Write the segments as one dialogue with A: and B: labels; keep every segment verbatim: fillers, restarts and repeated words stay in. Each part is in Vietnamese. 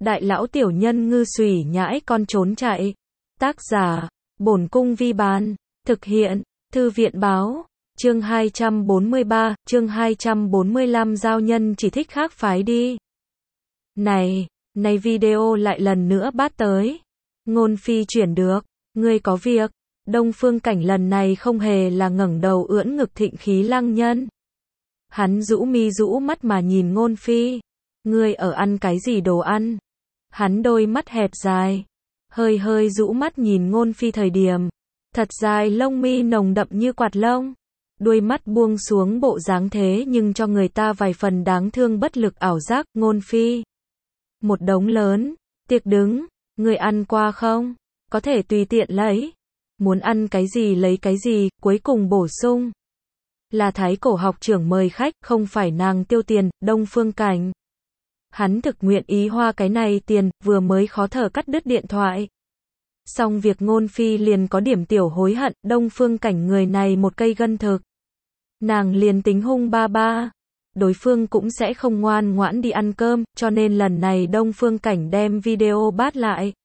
A: đại lão tiểu nhân ngư xùy nhãi con trốn chạy. Tác giả, Bổn Cung Vi Bán. Thực hiện, Thư viện Báo. Chương hai trăm bốn mươi ba, chương hai trăm bốn mươi lăm giao nhân chỉ thích khác phái đi. Này, này video lại lần nữa bắt tới. Ngôn Phi chuyển được, ngươi có việc. Đông Phương Cảnh lần này không hề là ngẩng đầu ưỡn ngực thịnh khí lăng nhân. Hắn rũ mi rũ mắt mà nhìn Ngôn Phi. Ngươi ở ăn cái gì đồ ăn? Hắn đôi mắt hẹp dài, hơi hơi rũ mắt nhìn Ngôn Phi thời điểm, thật dài lông mi nồng đậm như quạt lông, đuôi mắt buông xuống bộ dáng thế nhưng cho người ta vài phần đáng thương bất lực ảo giác. Ngôn Phi, một đống lớn, tiệc đứng, người ăn qua không? Có thể tùy tiện lấy, muốn ăn cái gì lấy cái gì, cuối cùng bổ sung. Là Thái Cổ học trưởng mời khách, không phải nàng tiêu tiền. Đông Phương Cảnh, hắn thực nguyện ý hoa cái này tiền, vừa mới khó thở cắt đứt điện thoại. Xong việc Ngôn Phi liền có điểm tiểu hối hận, Đông Phương Cảnh người này một cây gân thực. Nàng liền tính hung ba ba, đối phương cũng sẽ không ngoan ngoãn đi ăn cơm, cho nên lần này Đông Phương Cảnh đem video bắt lại.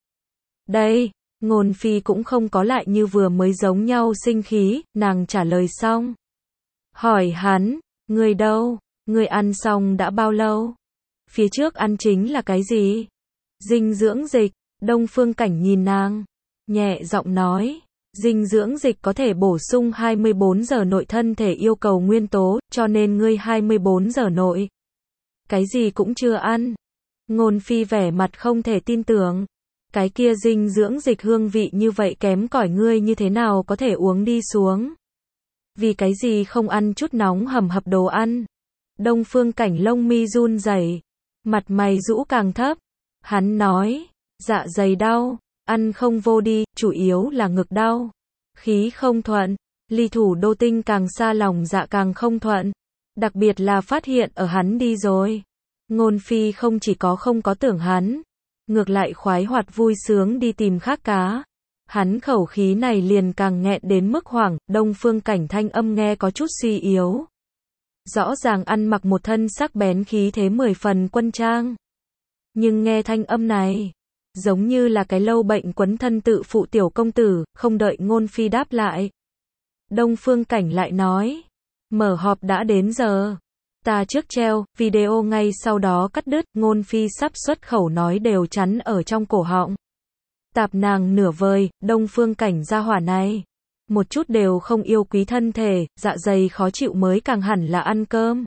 A: Đây, Ngôn Phi cũng không có lại như vừa mới giống nhau sinh khí, nàng trả lời xong. Hỏi hắn, người đâu, người ăn xong đã bao lâu? Phía trước ăn chính là cái gì? Dinh dưỡng dịch. Đông Phương Cảnh nhìn nàng, nhẹ giọng nói, dinh dưỡng dịch có thể bổ sung hai mươi bốn giờ nội thân thể yêu cầu nguyên tố, cho nên ngươi hai mươi bốn giờ nội cái gì cũng chưa ăn. Ngôn Phi vẻ mặt không thể tin tưởng, cái kia dinh dưỡng dịch hương vị như vậy kém cỏi ngươi như thế nào có thể uống đi xuống? Vì cái gì không ăn chút nóng hầm hập đồ ăn? Đông Phương Cảnh lông mi run rẩy, mặt mày rũ càng thấp. Hắn nói, dạ dày đau, ăn không vô đi, chủ yếu là ngực đau, khí không thuận, ly thủ đô tinh càng xa lòng dạ càng không thuận, đặc biệt là phát hiện ở hắn đi rồi. Ngôn Phi không chỉ có không có tưởng hắn, ngược lại khoái hoạt vui sướng đi tìm khác cá. Hắn khẩu khí này liền càng nghẹn đến mức hoảng. Đông Phương Cảnh thanh âm nghe có chút suy yếu, rõ ràng ăn mặc một thân sắc bén khí thế mười phần quân trang, nhưng nghe thanh âm này, giống như là cái lâu bệnh quấn thân tự phụ tiểu công tử. Không đợi Ngôn Phi đáp lại, Đông Phương Cảnh lại nói, mở họp đã đến giờ, ta trước treo, video ngay sau đó cắt đứt. Ngôn Phi sắp xuất khẩu nói đều chắn ở trong cổ họng, tạp nàng nửa vời. Đông Phương Cảnh gia hỏa này, một chút đều không yêu quý thân thể, dạ dày khó chịu mới càng hẳn là ăn cơm.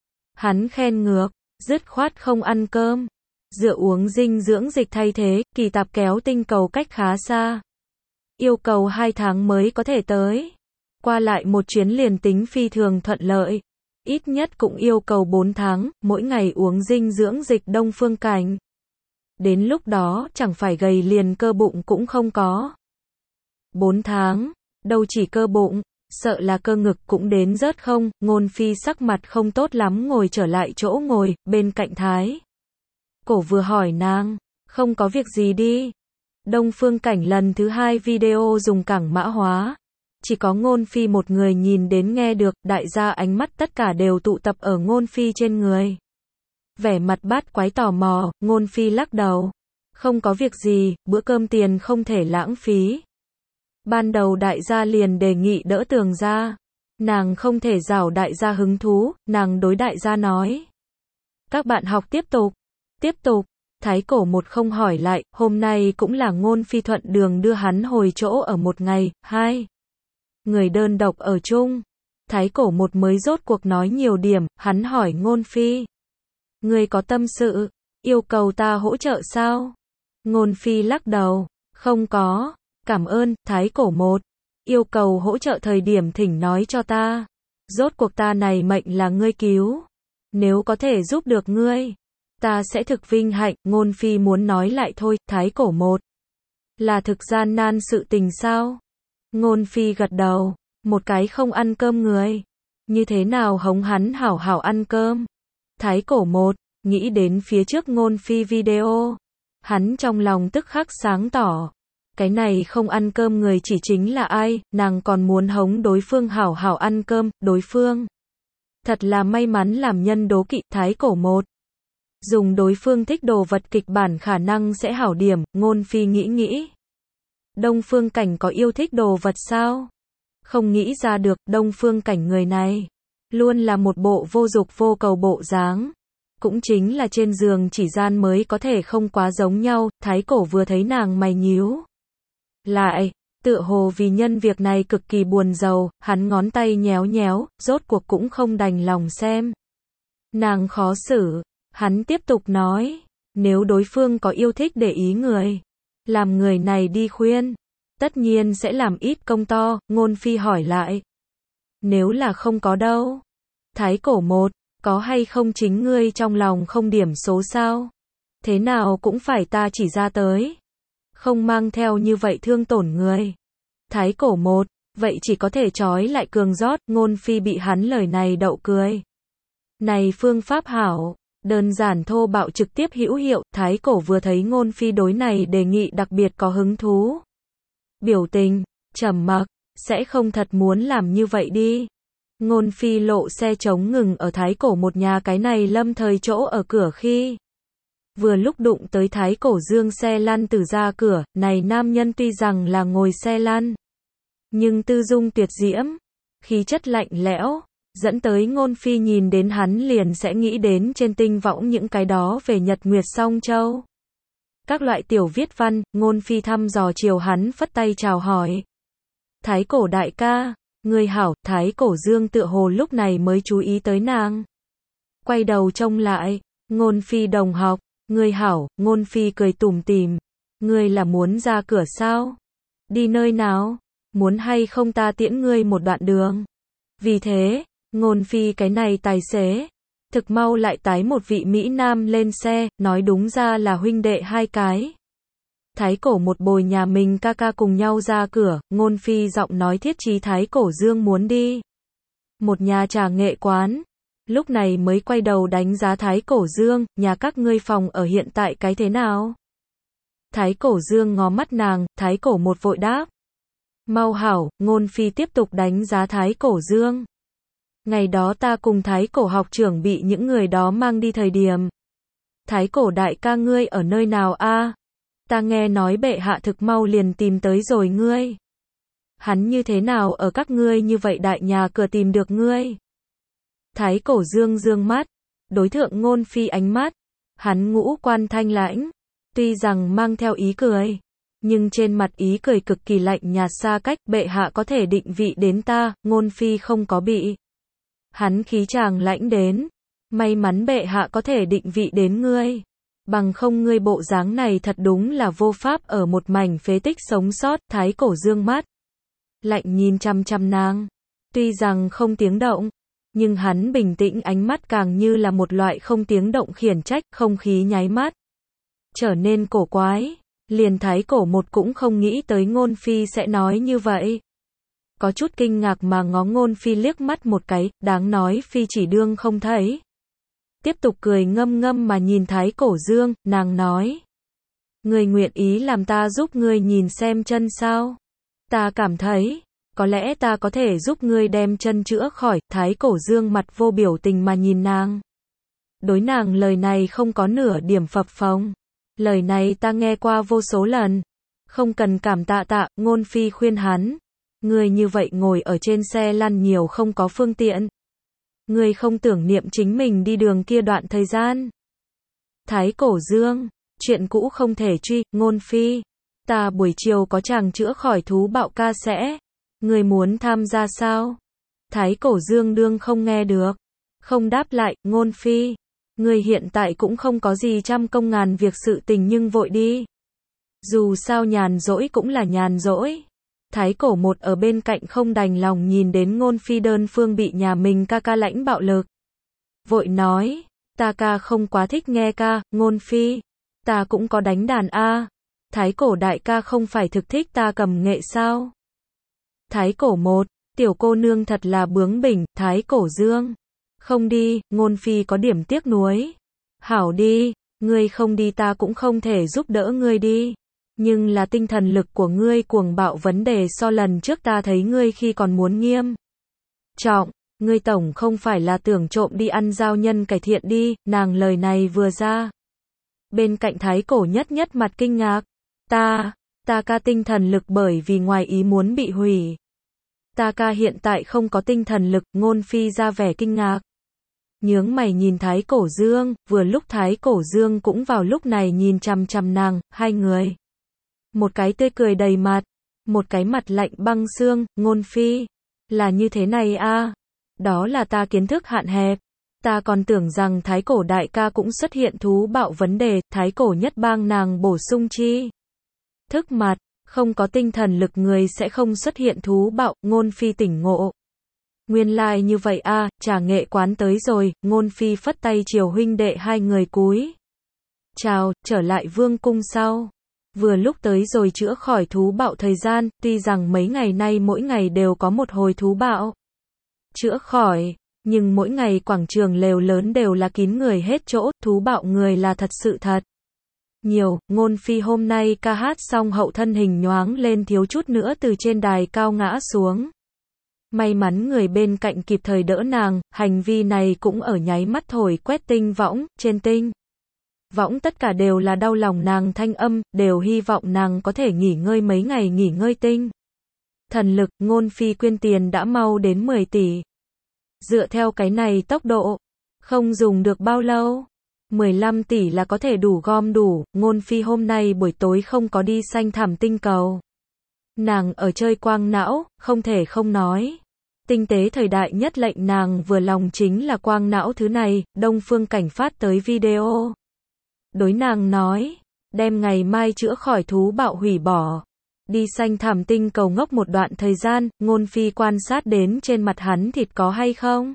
A: Hắn khen ngược, dứt khoát không ăn cơm, dựa uống dinh dưỡng dịch thay thế. Kỳ tạp kéo tinh cầu cách khá xa, yêu cầu hai tháng mới có thể tới, qua lại một chuyến liền tính phi thường thuận lợi, ít nhất cũng yêu cầu bốn tháng, mỗi ngày uống dinh dưỡng dịch. Đông Phương Cảnh, đến lúc đó chẳng phải gầy liền cơ bụng cũng không có. Bốn tháng, đâu chỉ cơ bụng, sợ là cơ ngực cũng đến rớt không. Ngôn Phi sắc mặt không tốt lắm ngồi trở lại chỗ ngồi, bên cạnh Thái Cổ vừa hỏi nàng, không có việc gì đi. Đông Phương Cảnh lần thứ hai video dùng cảng mã hóa, chỉ có Ngôn Phi một người nhìn đến nghe được, đại gia ánh mắt tất cả đều tụ tập ở Ngôn Phi trên người. Vẻ mặt bát quái tò mò. Ngôn Phi lắc đầu, không có việc gì, bữa cơm tiền không thể lãng phí. Ban đầu đại gia liền đề nghị đỡ Tường gia, nàng không thể giảo đại gia hứng thú, nàng đối đại gia nói, các bạn học tiếp tục, tiếp tục. Thái Cổ một không hỏi lại, hôm nay cũng là Ngôn Phi thuận đường đưa hắn hồi chỗ ở một ngày. Hai người đơn độc ở chung, Thái Cổ một mới rốt cuộc nói nhiều điểm. Hắn hỏi Ngôn Phi, người có tâm sự, yêu cầu ta hỗ trợ sao? Ngôn Phi lắc đầu, không có, cảm ơn. Thái Cổ một, yêu cầu hỗ trợ thời điểm thỉnh nói cho ta, rốt cuộc ta này mệnh là ngươi cứu, nếu có thể giúp được ngươi, ta sẽ thực vinh hạnh. Ngôn Phi muốn nói lại thôi. Thái Cổ một, là thực gian nan sự tình sao? Ngôn Phi gật đầu, một cái không ăn cơm người, như thế nào hống hắn hảo hảo ăn cơm? Thái Cổ một, nghĩ đến phía trước Ngôn Phi video, hắn trong lòng tức khắc sáng tỏ, cái này không ăn cơm người chỉ chính là ai, nàng còn muốn hống đối phương hảo hảo ăn cơm, đối phương thật là may mắn làm nhân đố kỵ. Thái Cổ một, Dùng đối phương thích đồ vật kịch bản khả năng sẽ hảo điểm, Ngôn Phi nghĩ nghĩ. Đông Phương Cảnh có yêu thích đồ vật sao? Không nghĩ ra được, Đông Phương Cảnh người này. Luôn là một bộ vô dục vô cầu bộ dáng. Cũng chính là trên giường chỉ gian mới có thể không quá giống nhau, Thái Cổ vừa thấy nàng mày nhíu lại, tựa hồ vì nhân việc này cực kỳ buồn rầu, hắn ngón tay nhéo nhéo, rốt cuộc cũng không đành lòng xem. Nàng khó xử, hắn tiếp tục nói, nếu đối phương có yêu thích để ý người, làm người này đi khuyên, tất nhiên sẽ làm ít công to, Ngôn Phi hỏi lại. Nếu là không có đâu. Thái Cổ một, có hay không chính ngươi trong lòng không điểm số sao? Thế nào cũng phải ta chỉ ra tới. Không mang theo như vậy thương tổn người. Thái Cổ một, vậy chỉ có thể trói lại cường rót, Ngôn Phi bị hắn lời này đậu cười. Này phương pháp hảo, đơn giản thô bạo trực tiếp hữu hiệu, Thái Cổ vừa thấy Ngôn Phi đối này đề nghị đặc biệt có hứng thú. Biểu tình, trầm mặc, sẽ không thật muốn làm như vậy đi. Ngôn Phi lộ xe trống ngừng ở Thái Cổ một nhà cái này lâm thời chỗ ở cửa khi. Vừa lúc đụng tới Thái Cổ Dương xe lăn từ ra cửa, này nam nhân tuy rằng là ngồi xe lăn, nhưng tư dung tuyệt diễm, khí chất lạnh lẽo, dẫn tới Ngôn Phi nhìn đến hắn liền sẽ nghĩ đến trên tinh võng những cái đó về Nhật Nguyệt Song Châu. Các loại tiểu viết văn, Ngôn Phi thăm dò chiều hắn phất tay chào hỏi. Thái Cổ đại ca, người hảo, Thái Cổ Dương tựa hồ lúc này mới chú ý tới nàng. Quay đầu trông lại, Ngôn Phi đồng học, người hảo, Ngôn Phi cười tủm tỉm. Ngươi là muốn ra cửa sao? Đi nơi nào? Muốn hay không ta tiễn ngươi một đoạn đường? Vì thế, Ngôn Phi cái này tài xế, thực mau lại tái một vị Mỹ Nam lên xe, nói đúng ra là huynh đệ hai cái. Thái Cổ một bồi nhà mình ca ca cùng nhau ra cửa, Ngôn Phi giọng nói thiết chí Thái Cổ Dương muốn đi một nhà trà nghệ quán. Lúc này mới quay đầu đánh giá Thái Cổ Dương, nhà các ngươi phòng ở hiện tại cái thế nào? Thái Cổ Dương ngó mắt nàng, Thái Cổ một vội đáp. Mau hảo, Ngôn Phi tiếp tục đánh giá Thái Cổ Dương. Ngày đó ta cùng Thái Cổ học trưởng bị những người đó mang đi thời điểm. Thái Cổ đại ca ngươi ở nơi nào a? Ta nghe nói bệ hạ thực mau liền tìm tới rồi ngươi. Hắn như thế nào ở các ngươi như vậy đại nhà cửa tìm được ngươi? Thái Cổ Dương dương mắt, đối thượng Ngôn Phi ánh mắt, hắn ngũ quan thanh lãnh, tuy rằng mang theo ý cười, nhưng trên mặt ý cười cực kỳ lạnh nhạt xa cách, bệ hạ có thể định vị đến ta, Ngôn Phi không có bị. Hắn khí chàng lãnh đến, may mắn bệ hạ có thể định vị đến ngươi, bằng không ngươi bộ dáng này thật đúng là vô pháp ở một mảnh phế tích sống sót, Thái Cổ Dương mắt. Lạnh nhìn chăm chăm nàng, tuy rằng không tiếng động, nhưng hắn bình tĩnh ánh mắt càng như là một loại không tiếng động khiển trách, không khí nháy mắt trở nên cổ quái, liền Thái Cổ một cũng không nghĩ tới Ngôn Phi sẽ nói như vậy. Có chút kinh ngạc mà ngó Ngôn Phi liếc mắt một cái, đáng nói Phi chỉ đương không thấy. Tiếp tục cười ngâm ngâm mà nhìn Thái Cổ Dương, nàng nói. Ngươi nguyện ý làm ta giúp ngươi nhìn xem chân sao? Ta cảm thấy, có lẽ ta có thể giúp ngươi đem chân chữa khỏi, Thái Cổ Dương mặt vô biểu tình mà nhìn nàng. Đối nàng lời này không có nửa điểm phập phồng. Lời này ta nghe qua vô số lần. Không cần cảm tạ tạ, Ngôn Phi khuyên hắn. Ngươi như vậy ngồi ở trên xe lăn nhiều không có phương tiện. Ngươi không tưởng niệm chính mình đi đường kia đoạn thời gian. Thái Cổ Dương, chuyện cũ không thể truy, Ngôn Phi. Ta buổi chiều có chàng chữa khỏi thú bạo ca sẽ. Ngươi muốn tham gia sao? Thái Cổ Dương đương không nghe được. Không đáp lại, Ngôn Phi. Ngươi hiện tại cũng không có gì trăm công ngàn việc sự tình nhưng vội đi. Dù sao nhàn rỗi cũng là nhàn rỗi. Thái Cổ một ở bên cạnh không đành lòng nhìn đến Ngôn Phi đơn phương bị nhà mình ca ca lãnh bạo lực. Vội nói, ta ca không quá thích nghe ca, Ngôn Phi. Ta cũng có đánh đàn a. Thái Cổ đại ca không phải thực thích ta cầm nghệ sao? Thái Cổ một, tiểu cô nương thật là bướng bỉnh, Thái Cổ Dương. Không đi, Ngôn Phi có điểm tiếc nuối. Hảo đi, ngươi không đi ta cũng không thể giúp đỡ ngươi đi. Nhưng là tinh thần lực của ngươi cuồng bạo vấn đề so lần trước ta thấy ngươi khi còn muốn nghiêm trọng. Ngươi tổng không phải là tưởng trộm đi ăn giao nhân cải thiện đi, nàng lời này vừa ra. Bên cạnh thái cổ nhất nhất mặt kinh ngạc. Ta, ta ca tinh thần lực bởi vì ngoài ý muốn bị hủy. Ta ca hiện tại không có tinh thần lực, Ngôn Phi ra vẻ kinh ngạc. Nhướng mày nhìn Thái Cổ Dương, vừa lúc Thái Cổ Dương cũng vào lúc này nhìn chằm chằm nàng, hai người. Một cái tươi cười đầy mặt, một cái mặt lạnh băng xương, Ngôn Phi. Là như thế này a, đó là ta kiến thức hạn hẹp. Ta còn tưởng rằng Thái Cổ đại ca cũng xuất hiện thú bạo vấn đề, Thái Cổ nhất bang nàng bổ sung chi. Thức mặt, không có tinh thần lực người sẽ không xuất hiện thú bạo, Ngôn Phi tỉnh ngộ. Nguyên lai like như vậy a, à, trà nghệ quán tới rồi, Ngôn Phi phất tay chiều huynh đệ hai người cúi. Chào, trở lại vương cung sau. Vừa lúc tới rồi chữa khỏi thú bạo thời gian, tuy rằng mấy ngày nay mỗi ngày đều có một hồi thú bạo. Chữa khỏi, nhưng mỗi ngày quảng trường lều lớn đều là kín người hết chỗ, thú bạo người là thật sự thật. Nhiều, Ngôn Phi hôm nay ca hát xong hậu thân hình nhoáng lên thiếu chút nữa từ trên đài cao ngã xuống. May mắn người bên cạnh kịp thời đỡ nàng, hành vi này cũng ở nháy mắt thổi quét tinh võng, trên tinh võng tất cả đều là đau lòng nàng thanh âm, đều hy vọng nàng có thể nghỉ ngơi mấy ngày nghỉ ngơi tinh. Thần lực, Ngôn Phi quyên tiền đã mau đến mười tỷ. Dựa theo cái này tốc độ, không dùng được bao lâu. mười lăm tỷ là có thể đủ gom đủ, Ngôn Phi hôm nay buổi tối không có đi xanh thẳm tinh cầu. Nàng ở chơi quang não, không thể không nói. Tinh tế thời đại nhất lệnh nàng vừa lòng chính là quang não thứ này, Đông Phương Cảnh phát tới video. Đối nàng nói, đem ngày mai chữa khỏi thú bạo hủy bỏ. Đi xanh thẳm tinh cầu ngốc một đoạn thời gian, Ngôn Phi quan sát đến trên mặt hắn thịt có hay không.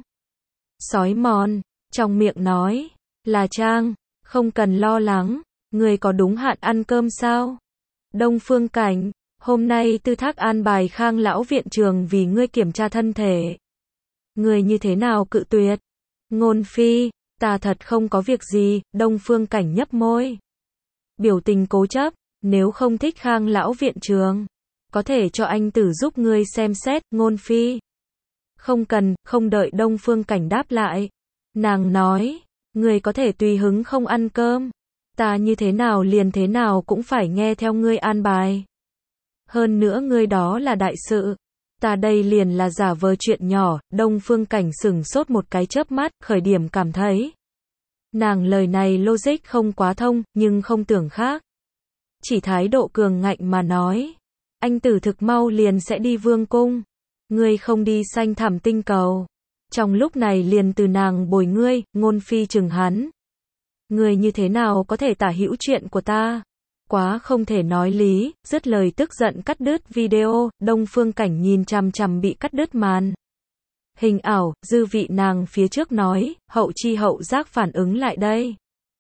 A: Sói mòn, trong miệng nói, là Trang, không cần lo lắng, người có đúng hạn ăn cơm sao? Đông Phương Cảnh, hôm nay tư thác an bài Khang lão viện trường vì ngươi kiểm tra thân thể. Ngươi như thế nào cự tuyệt? Ngôn Phi, ta thật không có việc gì, Đông Phương Cảnh nhấp môi. Biểu tình cố chấp, nếu không thích Khang lão viện trường, có thể cho anh tử giúp ngươi xem xét, Ngôn Phi. Không cần, không đợi Đông Phương Cảnh đáp lại. Nàng nói, ngươi có thể tùy hứng không ăn cơm. Ta như thế nào liền thế nào cũng phải nghe theo ngươi an bài. Hơn nữa ngươi đó là đại sự. Ta đây liền là giả vờ chuyện nhỏ, Đông Phương Cảnh sửng sốt một cái chớp mắt, khởi điểm cảm thấy. Nàng lời này logic không quá thông, nhưng không tưởng khác. Chỉ thái độ cường ngạnh mà nói. Anh tử thực mau liền sẽ đi vương cung. Ngươi không đi xanh thẳm tinh cầu. Trong lúc này liền từ nàng bồi ngươi, Ngôn Phi chừng hắn. Ngươi như thế nào có thể tả hữu chuyện của ta? Quá không thể nói lý, dứt lời tức giận cắt đứt video, Đông Phương Cảnh nhìn chằm chằm bị cắt đứt màn. Hình ảo, dư vị nàng phía trước nói, hậu chi hậu giác phản ứng lại đây.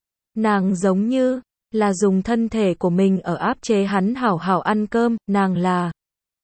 A: Nàng giống như, là dùng thân thể của mình ở áp chế hắn hảo hảo ăn cơm, nàng là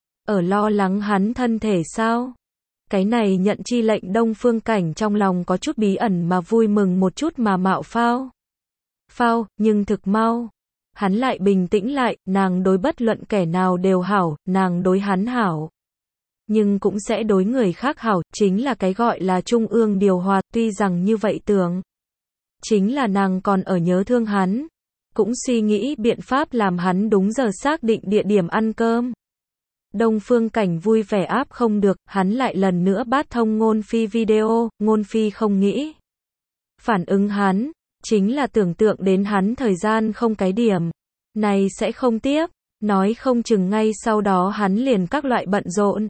A: ở lo lắng hắn thân thể sao? Cái này nhận chi lệnh Đông Phương Cảnh trong lòng có chút bí ẩn mà vui mừng một chút mà mạo phao. Phao, nhưng thực mau. Hắn lại bình tĩnh lại, nàng đối bất luận kẻ nào đều hảo, nàng đối hắn hảo. Nhưng cũng sẽ đối người khác hảo, chính là cái gọi là trung ương điều hòa, tuy rằng như vậy tưởng. Chính là nàng còn ở nhớ thương hắn. Cũng suy nghĩ biện pháp làm hắn đúng giờ xác định địa điểm ăn cơm. Đông Phương Cảnh vui vẻ áp không được, hắn lại lần nữa bát thông Ngôn Phi video, Ngôn Phi không nghĩ. Phản ứng hắn, chính là tưởng tượng đến hắn thời gian không cái điểm. Này sẽ không tiếp, nói không chừng ngay sau đó hắn liền các loại bận rộn.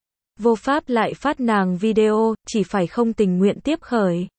A: Vô pháp lại phát nàng video, chỉ phải không tình nguyện tiếp khởi.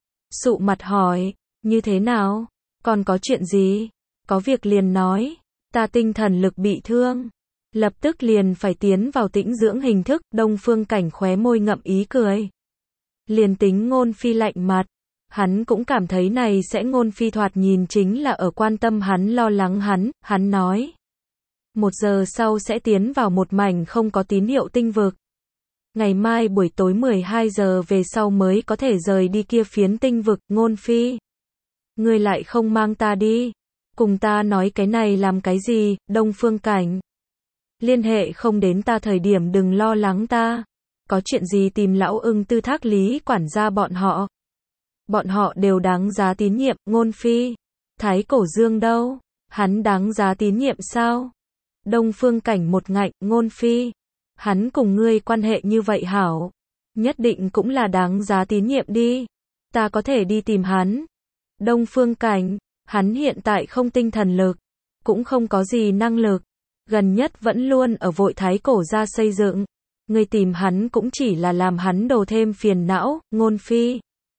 A: Sụ mặt hỏi, như thế nào? Còn có chuyện gì? Có việc liền nói, ta tinh thần lực bị thương. Lập tức liền phải tiến vào tĩnh dưỡng hình thức, Đông Phương Cảnh khóe môi ngậm ý cười. Liền tính Ngôn Phi lạnh mặt, hắn cũng cảm thấy này sẽ Ngôn Phi thoạt nhìn chính là ở quan tâm hắn lo lắng hắn, hắn nói. Một giờ sau sẽ tiến vào một mảnh không có tín hiệu tinh vực. Ngày mai buổi tối mười hai giờ về sau mới có thể rời đi kia phiến tinh vực, Ngôn Phi. Ngươi lại không mang ta đi. Cùng ta nói cái này làm cái gì, Đông Phương Cảnh. Liên hệ không đến ta thời điểm đừng lo lắng ta. có chuyện gì tìm lão ưng tư thác lý quản gia bọn họ. Bọn họ đều đáng giá tín nhiệm, Ngôn Phi. Thái Cổ Dương đâu? Hắn đáng giá tín nhiệm sao? Đông Phương Cảnh một ngạnh, Ngôn Phi. Hắn cùng ngươi quan hệ như vậy hảo. Nhất định cũng là đáng giá tín nhiệm đi. Ta có thể đi tìm hắn. Đông Phương Cảnh, hắn hiện tại không tinh thần lực, cũng không có gì năng lực. Gần nhất vẫn luôn ở vội Thái Cổ gia xây dựng. Ngươi tìm hắn cũng chỉ là làm hắn đồ thêm phiền não, Ngôn Phi.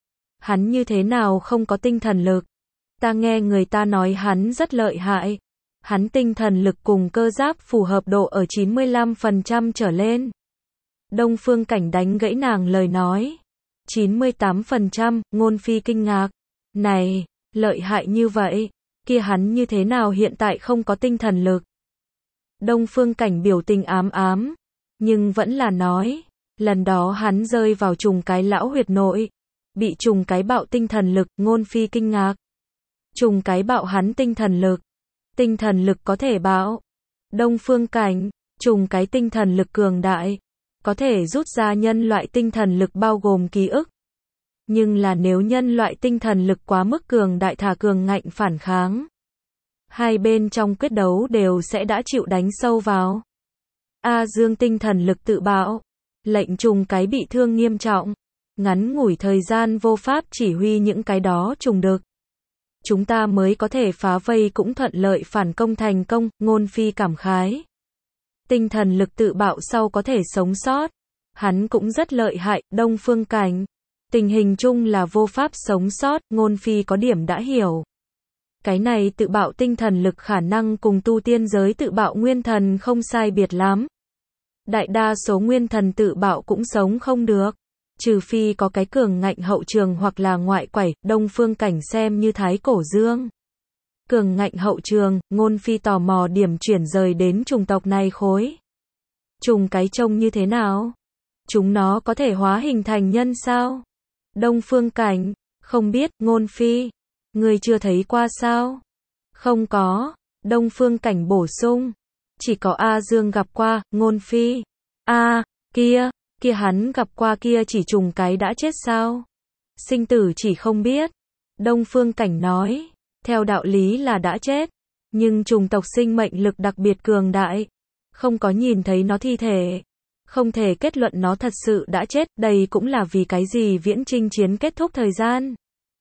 A: Hắn như thế nào không có tinh thần lực? Ta nghe người ta nói hắn rất lợi hại. Hắn tinh thần lực cùng cơ giáp phù hợp độ ở chín mươi lăm phần trăm trở lên. Đông Phương Cảnh đánh gãy nàng lời nói. chín mươi tám phần trăm, Ngôn Phi kinh ngạc. Này, lợi hại như vậy, kia hắn như thế nào hiện tại không có tinh thần lực? Đông Phương Cảnh biểu tình ám ám, nhưng vẫn là nói, lần đó hắn rơi vào trùng cái lão huyệt nội, bị trùng cái bạo tinh thần lực, Ngôn Phi kinh ngạc. Trùng cái bạo hắn tinh thần lực. Tinh thần lực có thể bạo. Đông Phương Cảnh, trùng cái tinh thần lực cường đại, có thể rút ra nhân loại tinh thần lực bao gồm ký ức. Nhưng là nếu nhân loại tinh thần lực quá mức cường đại thả cường ngạnh phản kháng, hai bên trong quyết đấu đều sẽ đã chịu đánh sâu vào. A Dương tinh thần lực tự bạo, lệnh trùng cái bị thương nghiêm trọng, ngắn ngủi thời gian vô pháp chỉ huy những cái đó trùng đực. Chúng ta mới có thể phá vây cũng thuận lợi phản công thành công, Ngôn Phi cảm khái. Tinh thần lực tự bạo sau có thể sống sót. Hắn cũng rất lợi hại, Đông Phương Cảnh. Tình hình chung là vô pháp sống sót, Ngôn Phi có điểm đã hiểu. Cái này tự bạo tinh thần lực khả năng cùng tu tiên giới tự bạo nguyên thần không sai biệt lắm. Đại đa số nguyên thần tự bạo cũng sống không được. Trừ phi có cái cường ngạnh hậu trường hoặc là ngoại quẩy, Đông Phương Cảnh xem như Thái Cổ Dương. Cường ngạnh hậu trường, Ngôn Phi tò mò điểm chuyển rời đến chủng tộc này khối. Trùng cái trông như thế nào? Chúng nó có thể hóa hình thành nhân sao? Đông Phương Cảnh, không biết, Ngôn Phi. Ngươi chưa thấy qua sao? Không có, Đông Phương Cảnh bổ sung. Chỉ có A Dương gặp qua, Ngôn Phi. A, kia. Kia hắn gặp qua kia chỉ trùng cái đã chết sao? Sinh tử chỉ không biết. Đông Phương Cảnh nói, theo đạo lý là đã chết, nhưng trùng tộc sinh mệnh lực đặc biệt cường đại, không có nhìn thấy nó thi thể, không thể kết luận nó thật sự đã chết, đây cũng là vì cái gì viễn chinh chiến kết thúc thời gian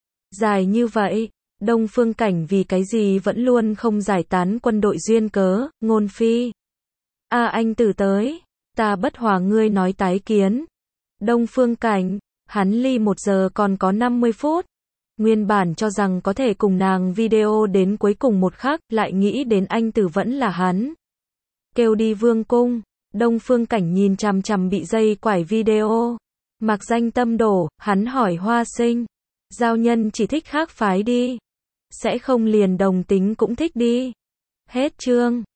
A: dài như vậy, Đông Phương Cảnh vì cái gì vẫn luôn không giải tán quân đội duyên cớ, Ngôn Phi. A anh tử tới. Ta bất hòa ngươi nói tái kiến. Đông Phương Cảnh, hắn ly một giờ còn có năm mươi phút. Nguyên bản cho rằng có thể cùng nàng video đến cuối cùng một khắc, lại nghĩ đến anh tử vẫn là hắn. Kêu đi vương cung. Đông Phương Cảnh nhìn chằm chằm bị dây quải video. Mặc danh tâm đổ, hắn hỏi Hoa Sinh. Giao nhân chỉ thích khác phái đi. Sẽ không liền đồng tính cũng thích đi. Hết chương.